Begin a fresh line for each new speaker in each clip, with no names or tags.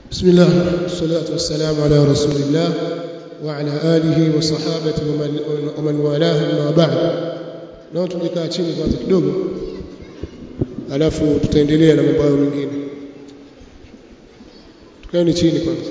بسم الله والصلاة والسلام على رسول الله وعلى آله وصحابته ومن والاه أما بعد. Leo tumekaa chini kwanza kidogo alafu tutaendelea na mambo mengine. Tukaeni chini kwanza.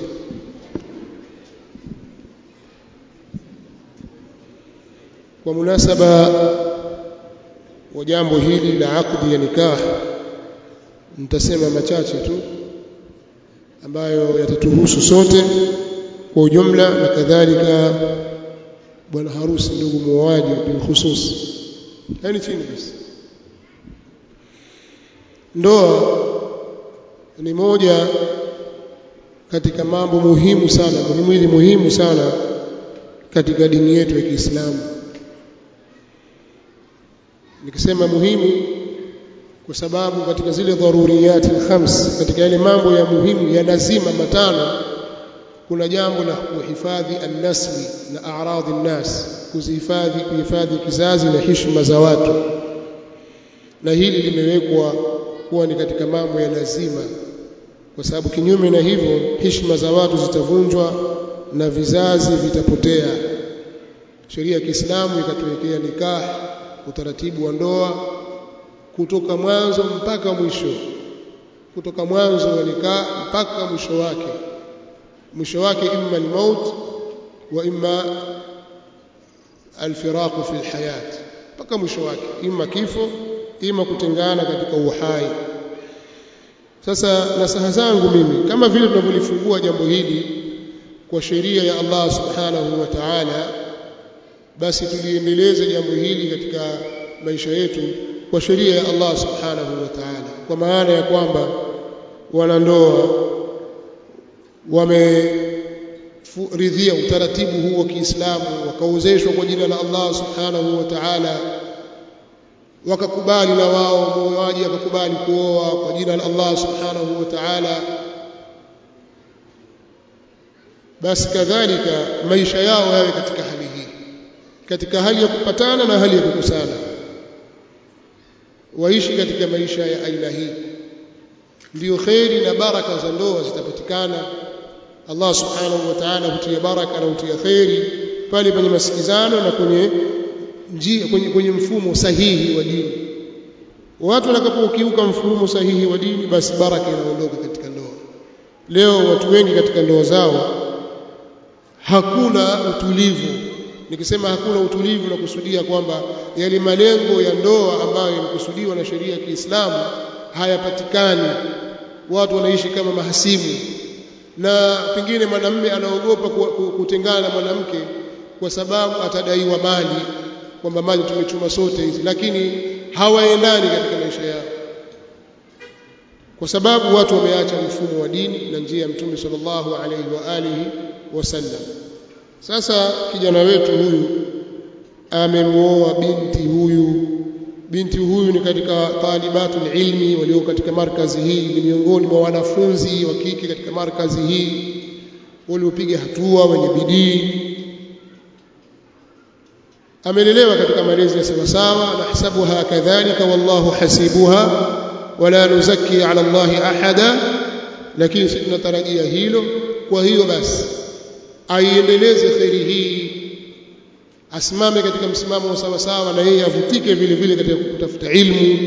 Kwa munasaba wa jambo hili la akdi ya nikah nitasema machache tu ambayo yatatuhusu sote kwa ujumla na kadhalika bwana harusi ndugu muoaji bil khusus. Yaani chini basi. Ndoa ni moja katika mambo muhimu sana katika dini yetu ya Kiislamu. Nikisema muhimu kwa sababu katika zile dharuriyat al-khams, katika yale mambo ya muhimu ya lazima matano, kuna jambo la kuhifadhi an-nasli na a'radhi an-nas, kuhifadhi kizazi na heshima za watu, na hili limewekwa kuwa ni katika mambo ya lazima, kwa sababu kinyume na hivyo heshima za watu zitavunjwa na vizazi vitapotea. Sheria ya Kiislamu ikatuwekea nikah, utaratibu wa ndoa kutoka mwanzo mpaka mwisho, kutoka mwanzo wa nikah mpaka mwisho wake imma al-maut wa imma al-firaq fi al-hayat, mpaka mwisho wake imma kifo imma kutengana katika uhai. Sasa nasaha zangu mimi, kama vile tunavyolifungua jambo hili kwa sheria ya Allah subhanahu wa ta'ala, basi tuliendeleze jambo hili katika maisha yetu kwa sheria ya Allah subhanahu wa ta'ala, kwa maana ya kwamba wanandoa wameridhia utaratibu huu wa Kiislamu, wakaozeshwa kwa jina la Allah subhanahu wa ta'ala, wakakubali na wao muoaji akakubali kuoa kwa jina la Allah subhanahu wa ta'ala, basi kadhalika maisha yao yawe katika hali hii, katika hali ya kupatana na hali ya kukusana, waishi katika maisha ya aina hii. Ndio khairi na baraka za ndoa zitapatikana. Allah subhanahu wa ta'ala hutia baraka na hutia khairi pale penye masikizano na kwenye njia, kwenye mfumo sahihi wa dini. Watu watakapokiuka mfumo sahihi wa dini, basi baraka inaondoka katika ndoa. Leo watu wengi katika ndoa zao hakuna utulivu. Nikisema hakuna utulivu na kusudia kwamba yale malengo ya ndoa ambayo yamekusudiwa na sheria ya Kiislamu hayapatikani. Watu wanaishi kama mahasimu, na pengine mwanamume anaogopa kutengana na mwanamke kwa sababu atadaiwa mali, kwamba mali tumechuma sote hizi, lakini hawaendani katika maisha yao, kwa sababu watu wameacha mfumo wa dini na njia ya Mtume sallallahu alaihi wa alihi wasallam. Sasa kijana wetu huyu amemuoa binti huyu ni katika talibatul ilmi walio katika markazi hii, ni miongoni mwa wanafunzi wa kike katika markazi hii waliopiga hatua, wenye bidii. Amelelewa katika malezi ya sawasawa, na hisabuha kadhalika wallahu hasibuha wala nuzaki ala Allahi ahada, lakini sisi tunatarajia hilo. Kwa hiyo basi aiendeleze khairi hii, asimame katika msimamo wa sawa sawa, na yeye avutike vile vile katika kutafuta ilmu,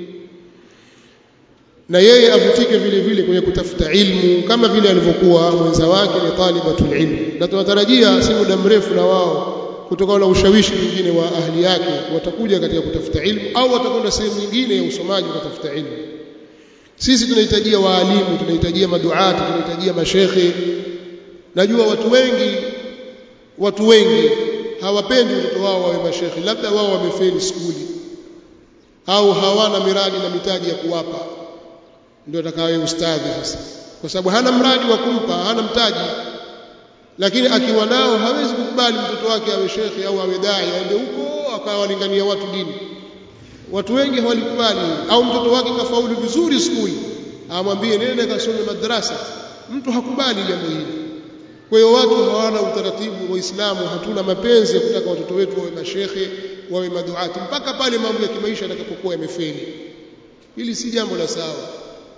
na yeye avutike vile vile kwenye kutafuta ilmu kama vile alivyokuwa mwenza wake ni talibatul ilm. Na tunatarajia si muda mrefu na wao kutokana na ushawishi mwingine wa ahli yake watakuja katika kutafuta ilmu, au watakwenda sehemu nyingine ya usomaji kutafuta ilmu. Sisi tunahitajia waalimu, tunahitajia maduati, tunahitajia mashekhe. Najua watu wengi hawapendi watoto wao wawe mashekhi, labda wao wamefeli skuli au hawana miradi na mitaji ya kuwapa, ndio atakaye ustadhi sasa, kwa sababu hana mradi wa kumpa, hana mtaji. Lakini akiwa nao hawezi kukubali mtoto wake awe shekhi au awe dai aende huko akawalingania watu dini. Watu wengi hawalikubali. Au mtoto wake kafaulu vizuri skuli, amwambie nenda kasome madrasa, mtu hakubali jambo hili. Kwa hiyo watu hawana utaratibu wa Uislamu, hatuna mapenzi ya kutaka watoto wetu wawe mashekhe, wawe maduati mpaka pale mambo ya kimaisha yatakapokuwa yamefeli. Hili si jambo la sawa.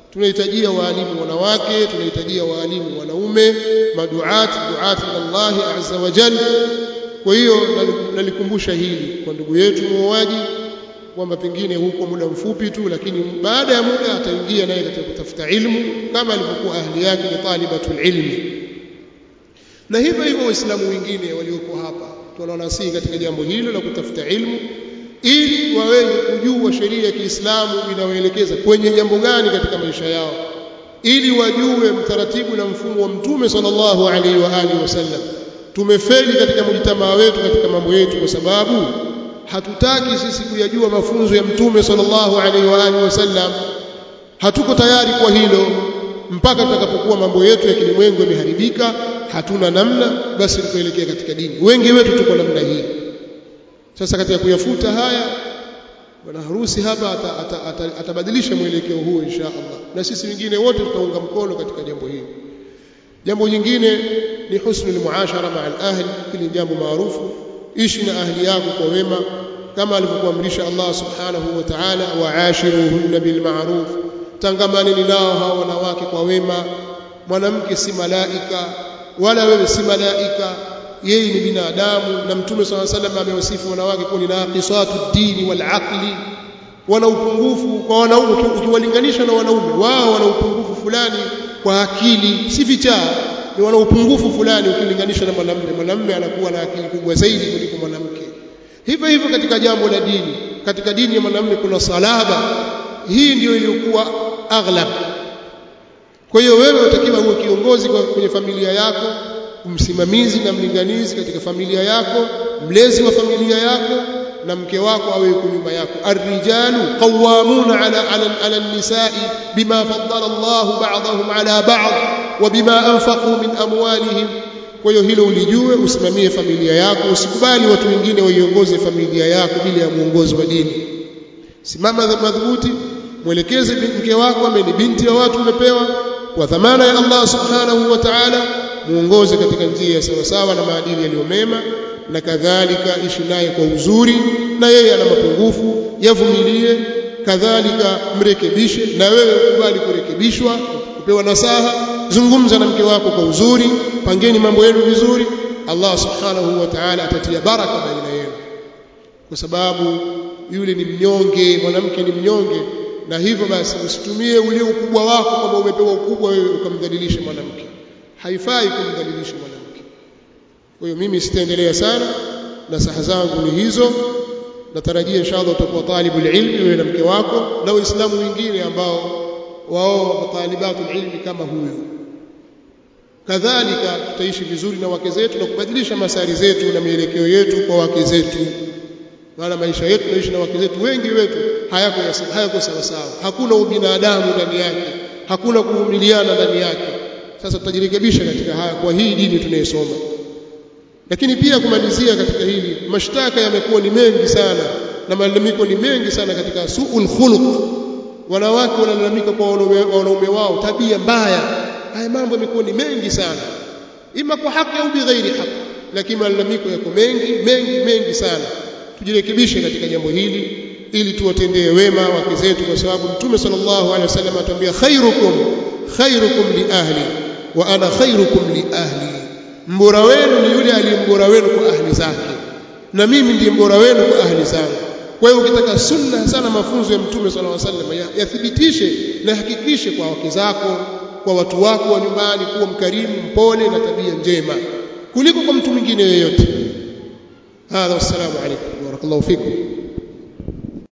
tunahitajia waalimu wanawake, tunahitajia waalimu wanaume, duati ila Allah azza wa jalla. Kwa hiyo nalikumbusha hili kwa ndugu yetu muoaji kwamba pengine huko muda mfupi tu, lakini baada ya muda ataingia naye katika kutafuta ilmu kama alivyokuwa ahli yake ni talibatul ilmi. Na hivyo hivyo waislamu wengine walioko hapa tunawasihi katika jambo hilo la kutafuta ilmu, ili waweze kujua sheria ya Kiislamu inawaelekeza kwenye jambo gani katika maisha yao, ili wajue mtaratibu na mfumo wa Mtume sallallahu alaihi wa alihi wasallam. Tumefeli katika mjitamaa wetu katika mambo yetu kwa sababu hatutaki sisi kuyajua mafunzo ya Mtume sallallahu alaihi wa alihi wasallam. Hatuko tayari kwa hilo mpaka tutakapokuwa mambo yetu ya kilimwengu yameharibika, hatuna namna, basi tuelekea katika dini. Wengi wetu tuko namna hii. Sasa katika kuyafuta haya, bwana harusi hapa atabadilisha mwelekeo huo insha Allah, na sisi wengine wote tutaunga mkono katika jambo hili. Jambo jingine ni husnul muashara ma'al ahli. Hili jambo maarufu, ishi na ahli yako kwa wema kama alivyokuamrisha Allah subhanahu wa ta'ala, wa'ashiruhunna bil ma'ruf, tangamaneni nao hao wanawake kwa wema. Mwanamke si malaika wala wewe si malaika, yeye ni binadamu, na Mtume SAW sallam amewasifu wanawake kuwa ni naqisatu dini wal aqli, wana upungufu. Kwa wanaume ukiwalinganisha na wanaume, wao wana upungufu fulani kwa akili, si vichaa, ni wana upungufu fulani ukilinganisha na mwanamume. Mwanamume anakuwa na akili kubwa zaidi kuliko mwanamke. Hivyo hivyo katika jambo la dini, katika dini ya mwanamume kuna salaba, hii ndio iliyokuwa aghlab. Kwa hiyo wewe utakiwa uwe kiongozi kwenye familia yako, msimamizi na mlinganizi katika familia yako, mlezi wa familia yako, na mke wako awe yuko nyuma yako. Ar-rijalu qawwamuna ala an-nisa'i bima faddala Allahu ba'dahum ala ba'd wa bima anfaqu min amwalihim. Kwa hiyo hilo ulijue, usimamie familia yako, usikubali watu wengine waiongoze familia yako bila ya muongozo wa dini. Simama madhubuti, mwelekeze mke wako, ambaye ni binti ya watu umepewa kwa dhamana ya Allah subhanahu wa ta'ala, muongoze katika njia sawa sawa na maadili yaliyo mema, na kadhalika ishi naye kwa uzuri, na yeye ana mapungufu, yavumilie, kadhalika mrekebishe, na wewe ukubali kurekebishwa, kupewa nasaha. Zungumza na mke wako kwa uzuri, pangeni mambo yenu vizuri. Allah subhanahu wa ta'ala atatia baraka baina yenu, kwa sababu yule ni mnyonge, mwanamke ni mnyonge. Na hivyo basi usitumie ule ukubwa wako kama umepewa ukubwa wewe ukamdhalilisha mwanamke. Haifai kumdhalilisha mwanamke. Kwa hiyo mimi sitaendelea sana, nasaha zangu ni hizo. Natarajia inshallah utakuwa talibul ilmi wewe na mke wako na waislamu wengine ambao wao talibatul ilmi kama huyo. Kadhalika tutaishi vizuri na wake zetu na kubadilisha masari zetu na mielekeo yetu kwa wake zetu. Maana maisha yetu tunaishi na wake zetu, wengi wetu hayako sawa sawa. Hakuna ubinadamu ndani yake, hakuna kuvumiliana ndani yake. Sasa tutajirekebisha katika haya kwa hii dini tunayosoma. Lakini pia kumalizia katika hili, mashtaka yamekuwa ni mengi sana na malalamiko ni mengi sana katika suul khuluq. Wanawake wanalalamika kwa wanaume wao tabia mbaya. Haya mambo yamekuwa ni mengi sana, ima kwa haki au bighairi haki, lakini malalamiko yako mengi sana. Tujirekebishe katika jambo hili ili tuwatendee wema wake zetu, kwa sababu Mtume sallallahu alaihi wasallam atuambia khairukum li ahli wa ana khairukum li ahli. Mbora wenu ni yule aliyembora wenu kwa ahli zake, na mimi ndiye mbora wenu kwa ahli zangu. Kwa hiyo ukitaka sunna sana mafunzo ya Mtume sallallahu alaihi wasallam yathibitishe na hakikishe kwa wake zako, kwa watu wako wa nyumbani, kuwa mkarimu, mpole na tabia njema kuliko kwa mtu mwingine yeyote. Hadha, wassalamu alaykum wa barakallahu fikum.